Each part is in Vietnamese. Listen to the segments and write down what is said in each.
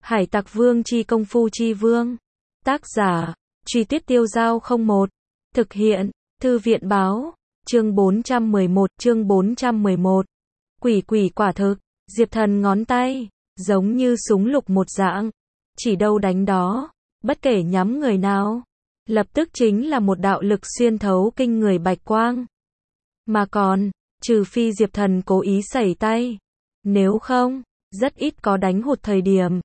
Hải Tặc Vương chi công phu chi vương. Tác giả, Truy Tuyết Tiêu Dao 01. Thực hiện, Thư viện báo. Chương 411. Quỷ quỷ quả thực. Diệp Thần ngón tay, giống như súng lục một dạng. Chỉ đâu đánh đó, bất kể nhắm người nào. Lập tức chính là một đạo lực xuyên thấu kinh người bạch quang. Mà còn, trừ phi Diệp Thần cố ý sẩy tay. Nếu không, rất ít có đánh hụt thời điểm.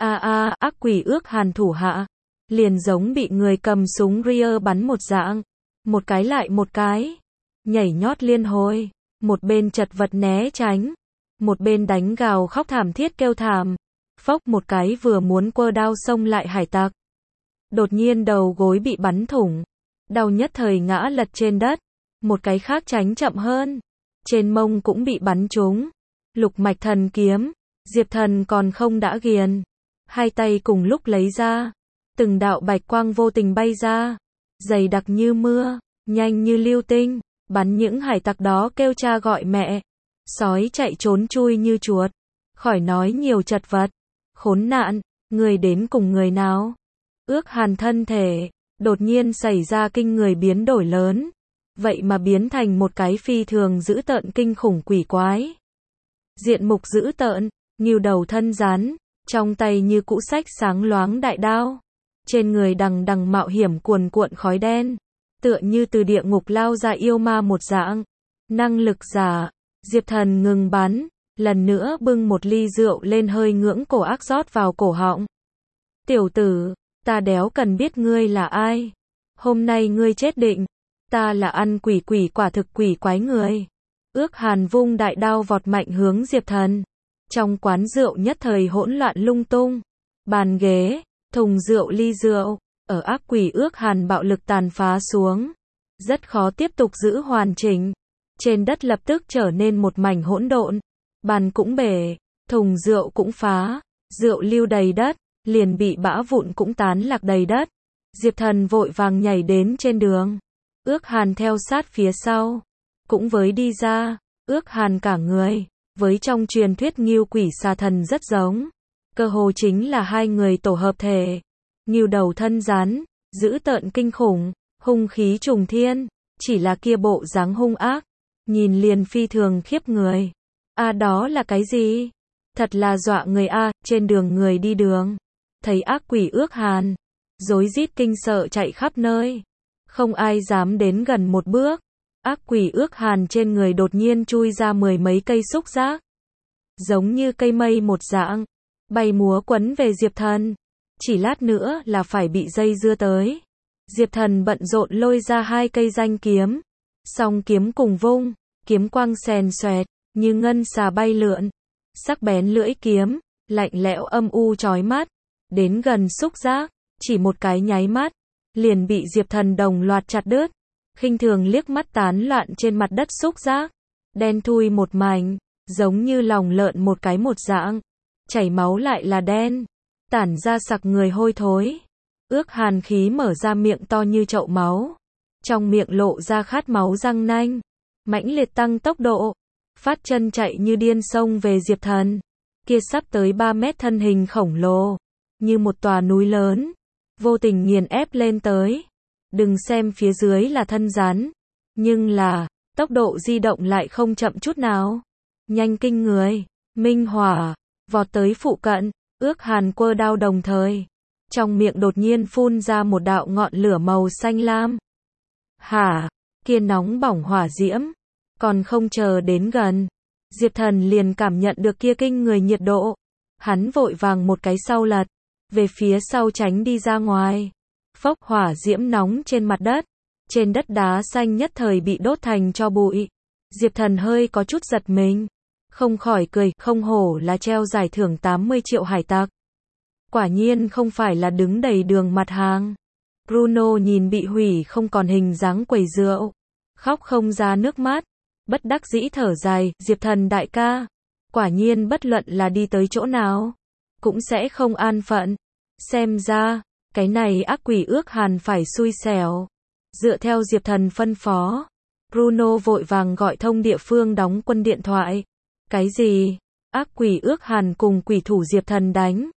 Ác quỷ ước hàn thủ hạ. Liền giống bị người cầm súng Rear bắn một dạng. Một cái lại một cái. Nhảy nhót liên hồi. Một bên chật vật né tránh. Một bên đánh gào khóc thảm thiết kêu thảm. Phốc một cái vừa muốn quơ đao xông lại hải tặc. Đột nhiên đầu gối bị bắn thủng. Đau nhất thời ngã lật trên đất. Một cái khác tránh chậm hơn. Trên mông cũng bị bắn trúng. Lục mạch thần kiếm. Diệp Thần còn không đã ghiền. Hai tay cùng lúc lấy ra. Từng đạo bạch quang vô tình bay ra. Dày đặc như mưa. Nhanh như lưu tinh. Bắn những hải tặc đó kêu cha gọi mẹ. Sói chạy trốn chui như chuột. Khỏi nói nhiều chật vật. Khốn nạn. Người đến cùng người nào? Ước hàn thân thể. Đột nhiên xảy ra kinh người biến đổi lớn. Vậy mà biến thành một cái phi thường dữ tợn kinh khủng quỷ quái. Diện mục dữ tợn. Nghưu đầu thân rắn. Trong tay như cũ sách sáng loáng đại đao. Trên người đằng đằng mạo hiểm cuồn cuộn khói đen. Tựa như từ địa ngục lao ra yêu ma một dạng. Năng lực giả. Diệp Thần ngừng bắn. Lần nữa bưng một ly rượu lên hơi ngưỡng cổ ác rót vào cổ họng. Tiểu tử, ta đéo cần biết ngươi là ai. Hôm nay ngươi chết định. Ta là ăn quỷ quỷ quả thực quỷ quái người. Ước hàn vung đại đao vọt mạnh hướng Diệp Thần. Trong quán rượu nhất thời hỗn loạn lung tung. Bàn ghế, thùng rượu ly rượu. Ở ác quỷ ước hàn bạo lực tàn phá xuống. Rất khó tiếp tục giữ hoàn chỉnh. Trên đất lập tức trở nên một mảnh hỗn độn. Bàn cũng bể, thùng rượu cũng phá. Rượu lưu đầy đất, liền bị bã vụn cũng tán lạc đầy đất. Diệp Thần vội vàng nhảy đến trên đường. Ước hàn theo sát phía sau. Cũng với đi ra, ước hàn cả người. Với trong truyền thuyết Ngưu quỷ xà thần rất giống. Cơ hồ chính là hai người tổ hợp thể. Ngưu đầu thân rắn, dữ tợn kinh khủng, hung khí trùng thiên. Chỉ là kia bộ dáng hung ác. Nhìn liền phi thường khiếp người. Đó là cái gì? Thật là dọa người trên đường người đi đường. Thấy ác quỷ ước hàn. Rối rít kinh sợ chạy khắp nơi. Không ai dám đến gần một bước. Ác quỷ ước hàn trên người đột nhiên chui ra mười mấy cây xúc giác. Giống như cây mây một dạng. Bay múa quấn về Diệp Thần. Chỉ lát nữa là phải bị dây dưa tới. Diệp Thần bận rộn lôi ra hai cây danh kiếm. Song kiếm cùng vung. Kiếm quang xèn xoẹt. Như ngân xà bay lượn. Sắc bén lưỡi kiếm. Lạnh lẽo âm u chói mắt. Đến gần xúc giác. Chỉ một cái nháy mắt. Liền bị Diệp Thần đồng loạt chặt đứt. Khinh thường liếc mắt tán loạn trên mặt đất xúc giác. Đen thui một mảnh. Giống như lòng lợn một cái một dạng. Chảy máu lại là đen. Tản ra sặc người hôi thối. Ước hàn khí mở ra miệng to như chậu máu. Trong miệng lộ ra khát máu răng nanh. Mãnh liệt tăng tốc độ. Phát chân chạy như điên xông về Diệp Thần. Kia sắp tới 3 mét thân hình khổng lồ. Như một tòa núi lớn. Vô tình nghiền ép lên tới. Đừng xem phía dưới là thân rắn. Nhưng là, tốc độ di động lại không chậm chút nào. Nhanh kinh người. Minh hỏa. Vọt tới phụ cận. Ước hàn quơ đao đồng thời. Trong miệng đột nhiên phun ra một đạo ngọn lửa màu xanh lam. Kia nóng bỏng hỏa diễm. Còn không chờ đến gần. Diệp Thần liền cảm nhận được kia kinh người nhiệt độ. Hắn vội vàng một cái sau lật. Về phía sau tránh đi ra ngoài. Phốc hỏa diễm nóng trên mặt đất. Trên đất đá xanh nhất thời bị đốt thành tro bụi. Diệp Thần hơi có chút giật mình. Không khỏi cười, không hổ là treo giải thưởng 80 triệu hải tặc. Quả nhiên không phải là đứng đầy đường mặt hàng. Bruno nhìn bị hủy không còn hình dáng quầy rượu. Khóc không ra nước mắt. Bất đắc dĩ thở dài, Diệp Thần đại ca. Quả nhiên bất luận là đi tới chỗ nào. Cũng sẽ không an phận. Xem ra, cái này ác quỷ ước hàn phải xui xẻo. Dựa theo Diệp Thần phân phó. Bruno vội vàng gọi thông địa phương đóng quân điện thoại. Cái gì? Ác quỷ ước hàn cùng quỷ thủ Diệp Thần đánh.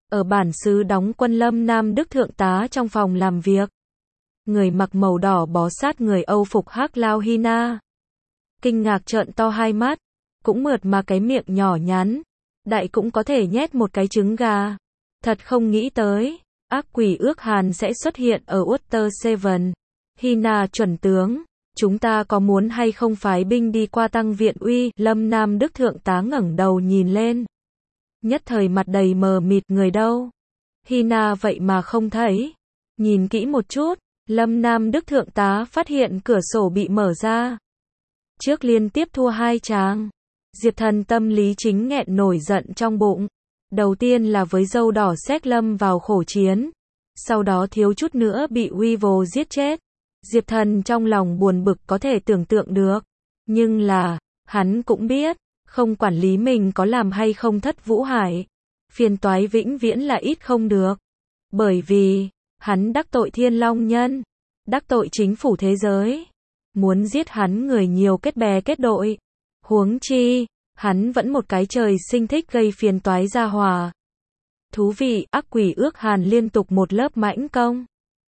Ở bản xứ đóng quân Lâm Nam Đức thượng tá trong phòng làm việc. Người mặc màu đỏ bó sát người Âu phục hắc lao Hina. Kinh ngạc trợn to hai mắt, cũng mượt mà cái miệng nhỏ nhắn. Đại cũng có thể nhét một cái trứng gà. Thật không nghĩ tới, ác quỷ ước hàn sẽ xuất hiện ở Water Seven. Hina chuẩn tướng, chúng ta có muốn hay không phái binh đi qua tăng viện uy? Lâm Nam Đức thượng tá ngẩng đầu nhìn lên. Nhất thời mặt đầy mờ mịt, người đâu? Hina vậy mà không thấy. Nhìn kỹ một chút, Lâm Nam Đức thượng tá phát hiện cửa sổ bị mở ra. Trước liên tiếp thua 2 tràng. Diệp Thần tâm lý chính nghẹn nổi giận trong bụng. Đầu tiên là với dâu đỏ xéc lâm vào khổ chiến. Sau đó thiếu chút nữa bị Weevil giết chết. Diệp Thần trong lòng buồn bực có thể tưởng tượng được. Nhưng là, hắn cũng biết, không quản lý mình có làm hay không thất Vũ Hải. Phiền toái vĩnh viễn là ít không được. Bởi vì, hắn đắc tội Thiên Long Nhân. Đắc tội chính phủ thế giới. Muốn giết hắn người nhiều kết bè kết đội. Huống chi, hắn vẫn một cái trời sinh thích gây phiền toái gia hòa. Thú vị, ác quỷ ước hàn liên tục một lớp mãnh công.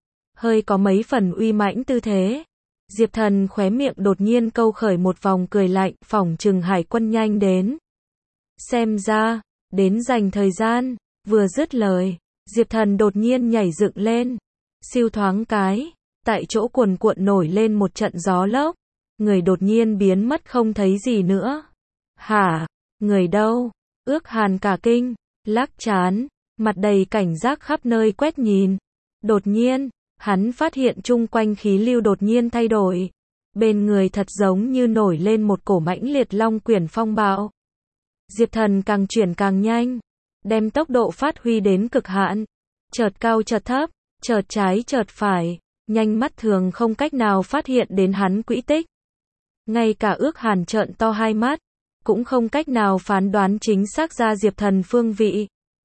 Hơi có mấy phần uy mãnh tư thế. Diệp Thần khóe miệng đột nhiên câu khởi một vòng cười lạnh, phỏng chừng hải quân nhanh đến. Xem ra, đến dành thời gian, vừa dứt lời, Diệp Thần đột nhiên nhảy dựng lên. Siêu thoáng cái, tại chỗ cuồn cuộn nổi lên một trận gió lốc. Người đột nhiên biến mất không thấy gì nữa. Hả? Người đâu? Ước hàn cả kinh, lắc chán, mặt đầy cảnh giác khắp nơi quét nhìn. Đột nhiên, hắn phát hiện chung quanh khí lưu đột nhiên thay đổi. Bên người thật giống như nổi lên một cổ mãnh liệt long quyển phong bạo. Diệp Thần càng chuyển càng nhanh, đem tốc độ phát huy đến cực hạn. Chợt cao chợt thấp, chợt trái chợt phải, nhanh mắt thường không cách nào phát hiện đến hắn quỹ tích. Ngay cả ước hàn trợn to hai mắt, cũng không cách nào phán đoán chính xác ra Diệp Thần phương vị.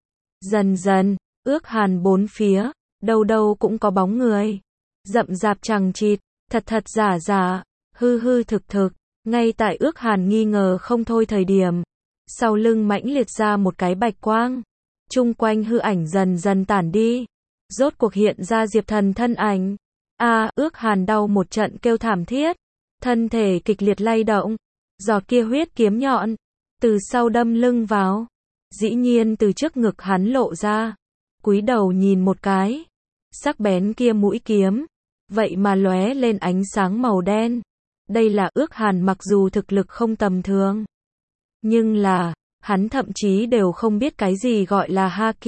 Dần dần, ước hàn bốn phía, đâu đâu cũng có bóng người. Rậm rạp chằng chịt, thật thật giả giả, hư hư thực thực. Ngay tại ước hàn nghi ngờ không thôi thời điểm, sau lưng mãnh liệt ra một cái bạch quang. Chung quanh hư ảnh dần dần tản đi. Rốt cuộc hiện ra Diệp Thần thân ảnh. Ước hàn đau một trận kêu thảm thiết. Thân thể kịch liệt lay động. Giọt kia huyết kiếm nhọn, từ sau đâm lưng vào. Dĩ nhiên từ trước ngực hắn lộ ra. Cúi đầu nhìn một cái. Sắc bén kia mũi kiếm. Vậy mà lóe lên ánh sáng màu đen. Đây là ước hàn mặc dù thực lực không tầm thường. Nhưng là, hắn thậm chí đều không biết cái gì gọi là Haki.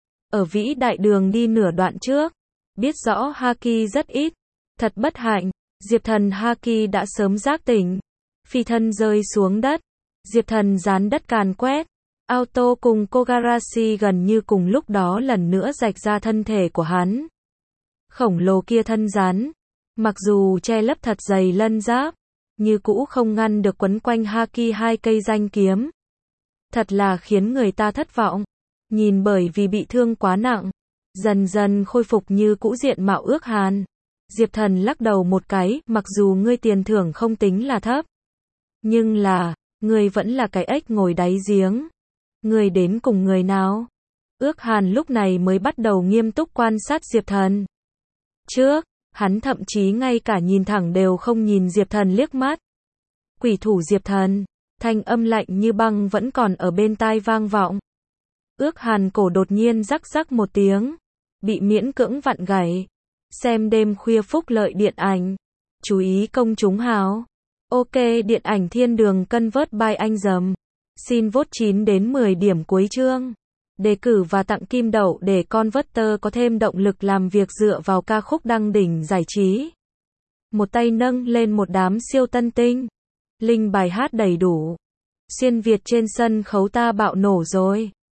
Ở vĩ đại đường đi nửa đoạn trước. Biết rõ Haki rất ít. Thật bất hạnh, Diệp Thần Haki đã sớm giác tỉnh. Phi thân rơi xuống đất. Diệp Thần dán đất càn quét. Auto cùng Kogarashi gần như cùng lúc đó lần nữa rạch ra thân thể của hắn. Khổng lồ kia thân rắn. Mặc dù che lấp thật dày lân giáp, như cũ không ngăn được quấn quanh Haki hai cây danh kiếm. Thật là khiến người ta thất vọng. Nhìn bởi vì bị thương quá nặng, dần dần khôi phục như cũ diện mạo ước hàn. Diệp Thần lắc đầu một cái, mặc dù ngươi tiền thưởng không tính là thấp. Nhưng là, ngươi vẫn là cái ếch ngồi đáy giếng. Ngươi đến cùng người nào? Ước hàn lúc này mới bắt đầu nghiêm túc quan sát Diệp Thần. Trước, hắn thậm chí ngay cả nhìn thẳng đều không nhìn Diệp Thần liếc mắt. Quỷ thủ Diệp Thần, thanh âm lạnh như băng vẫn còn ở bên tai vang vọng. Ước hàn cổ đột nhiên rắc rắc một tiếng, bị miễn cưỡng vặn gãy. Xem đêm khuya phúc lợi điện ảnh. Chú ý công chúng hào. Ok, điện ảnh thiên đường convert by anh dầm. Xin vote 9 đến 10 điểm cuối chương. Đề cử và tặng kim đậu để Converter có thêm động lực làm việc dựa vào ca khúc đăng đỉnh giải trí. Một tay nâng lên một đám siêu tân tinh. Link bài hát đầy đủ. Xuyên Việt trên sân khấu ta bạo nổ rồi.